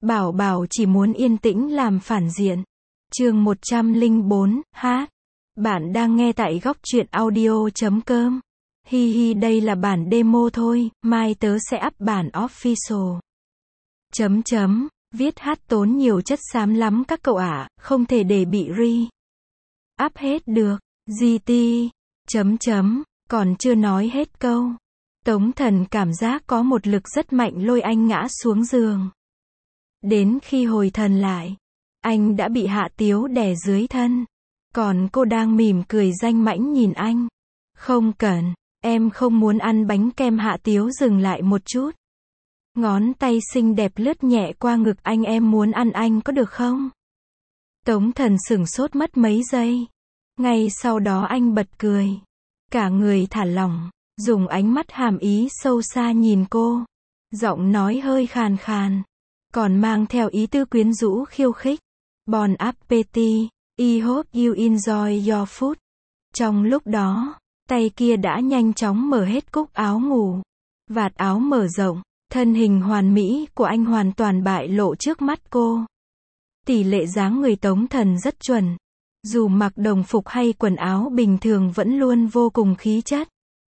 Bảo Bảo chỉ muốn yên tĩnh làm phản diện. Chương 104, hát. Bạn đang nghe tại góc truyện audio.com. Hi hi, đây là bản demo thôi, mai tớ sẽ up bản official. Viết hát tốn nhiều chất xám lắm các cậu ạ, không thể để bị up hết được. GT. Còn chưa nói hết câu. Tống Thần cảm giác có một lực rất mạnh lôi anh ngã xuống giường. Đến khi hồi thần lại, anh đã bị Hạ Tiếu đè dưới thân. Còn cô đang mỉm cười danh mãnh nhìn anh. Không cần, em không muốn ăn bánh kem. Hạ Tiếu dừng lại một chút. Ngón tay xinh đẹp lướt nhẹ qua ngực anh. Em muốn ăn, anh có được không? Tống Thần sửng sốt mất mấy giây. Ngay sau đó anh bật cười. Cả người thả lỏng, dùng ánh mắt hàm ý sâu xa nhìn cô. Giọng nói hơi khàn khàn, còn mang theo ý tư quyến rũ khiêu khích. Bon appétit, I hope you enjoy your food. Trong lúc đó, tay kia đã nhanh chóng mở hết cúc áo ngủ. Vạt áo mở rộng, thân hình hoàn mỹ của anh hoàn toàn bại lộ trước mắt cô. Tỷ lệ dáng người Tống Thần rất chuẩn. Dù mặc đồng phục hay quần áo bình thường vẫn luôn vô cùng khí chất.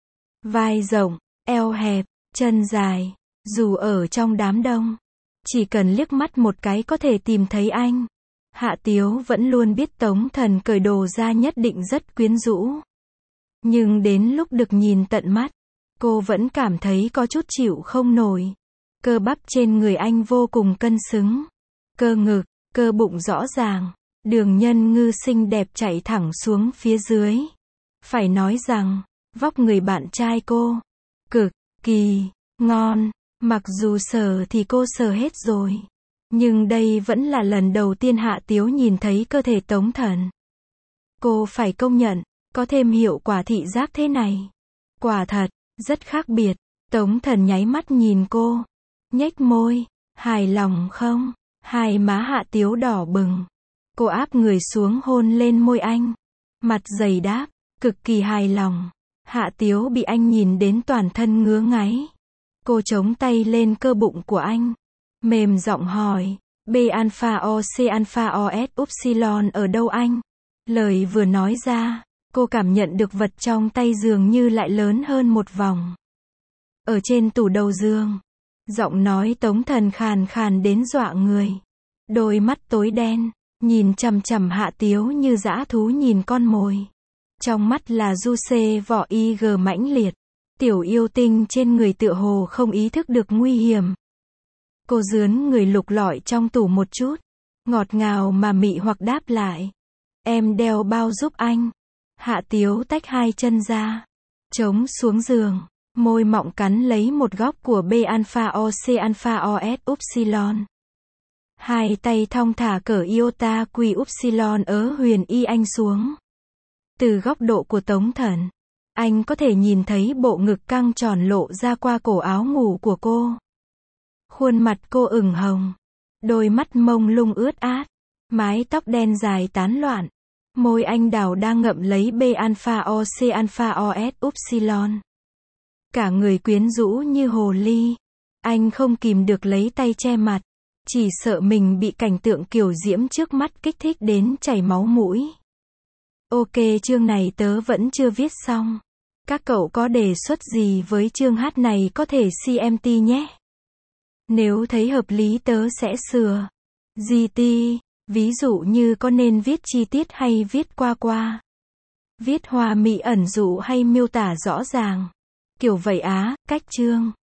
Vai rộng, eo hẹp, chân dài. Dù ở trong đám đông, chỉ cần liếc mắt một cái có thể tìm thấy anh. Hạ Tiếu vẫn luôn biết Tống Thần cởi đồ ra nhất định rất quyến rũ. Nhưng đến lúc được nhìn tận mắt, cô vẫn cảm thấy có chút chịu không nổi. Cơ bắp trên người anh vô cùng cân xứng. Cơ ngực, cơ bụng rõ ràng. Đường nhân ngư xinh đẹp chạy thẳng xuống phía dưới. Phải nói rằng, vóc người bạn trai cô cực kỳ ngon. Mặc dù sờ thì cô sờ hết rồi. Nhưng đây vẫn là lần đầu tiên Hạ Tiếu nhìn thấy cơ thể Tống Thần. Cô phải công nhận, có thêm hiệu quả thị giác thế này. Quả thật, rất khác biệt. Tống Thần nháy mắt nhìn cô. Nhếch môi. Hài lòng không? Hai má Hạ Tiếu đỏ bừng. Cô áp người xuống hôn lên môi anh. Mặt dày đáp, cực kỳ hài lòng. Hạ Tiếu bị anh nhìn đến toàn thân ngứa ngáy. Cô chống tay lên cơ bụng của anh. Mềm giọng hỏi, B alpha O C alpha O S upsilon ở đâu anh? Lời vừa nói ra, cô cảm nhận được vật trong tay dường như lại lớn hơn một vòng. Ở trên tủ đầu giường, giọng nói Tống Thần khàn khàn đến dọa người. Đôi mắt tối đen, nhìn chằm chằm Hạ Tiếu như dã thú nhìn con mồi. Trong mắt là du xê vỏ IG mãnh liệt. Tiểu yêu tinh trên người tựa hồ không ý thức được nguy hiểm. Cô dướn người lục lọi trong tủ một chút. Ngọt ngào mà mị hoặc đáp lại. Em đeo bao giúp anh. Hạ Tiếu tách hai chân ra. Chống xuống giường. Môi mọng cắn lấy một góc của B alpha O C alpha O S upsilon. Hai tay thong thả cởi iota quy upsilon huyền y anh xuống. Từ góc độ của Tống Thần, anh có thể nhìn thấy bộ ngực căng tròn lộ ra qua cổ áo ngủ của cô. Khuôn mặt cô ửng hồng. Đôi mắt mông lung ướt át. Mái tóc đen dài tán loạn. Môi anh đào đang ngậm lấy B alpha O C alpha O S upsilon. Cả người quyến rũ như hồ ly. Anh không kìm được lấy tay che mặt. Chỉ sợ mình bị cảnh tượng kiều diễm trước mắt kích thích đến chảy máu mũi. Ok, chương này tớ vẫn chưa viết xong. Các cậu có đề xuất gì với chương hát này có thể CMT nhé. Nếu thấy hợp lý tớ sẽ sửa. GT, ví dụ như có nên viết chi tiết hay viết qua qua. Viết hoa mỹ ẩn dụ hay miêu tả rõ ràng. Kiểu vậy á, cách chương.